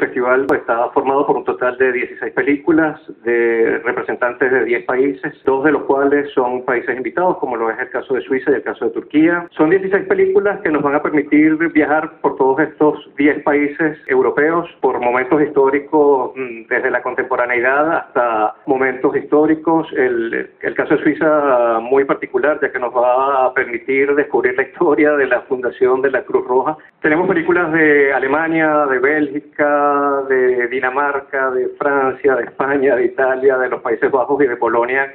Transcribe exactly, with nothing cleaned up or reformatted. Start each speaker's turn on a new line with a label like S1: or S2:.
S1: festival está formado por un total de dieciséis películas de representantes de diez países, dos de los cuales son países invitados, como lo es el caso de Suiza y el caso de Turquía. Son dieciséis películas que nos van a permitir viajar por todos estos diez países europeos, por momentos históricos desde la contemporaneidad hasta momentos históricos. El, el caso de Suiza muy particular, ya que nos va a permitir descubrir la historia de la fundación de la Cruz Roja. Tenemos películas de Alemania, de Bélgica, de Dinamarca, de Francia, de España, de Italia, de los Países Bajos y de Polonia.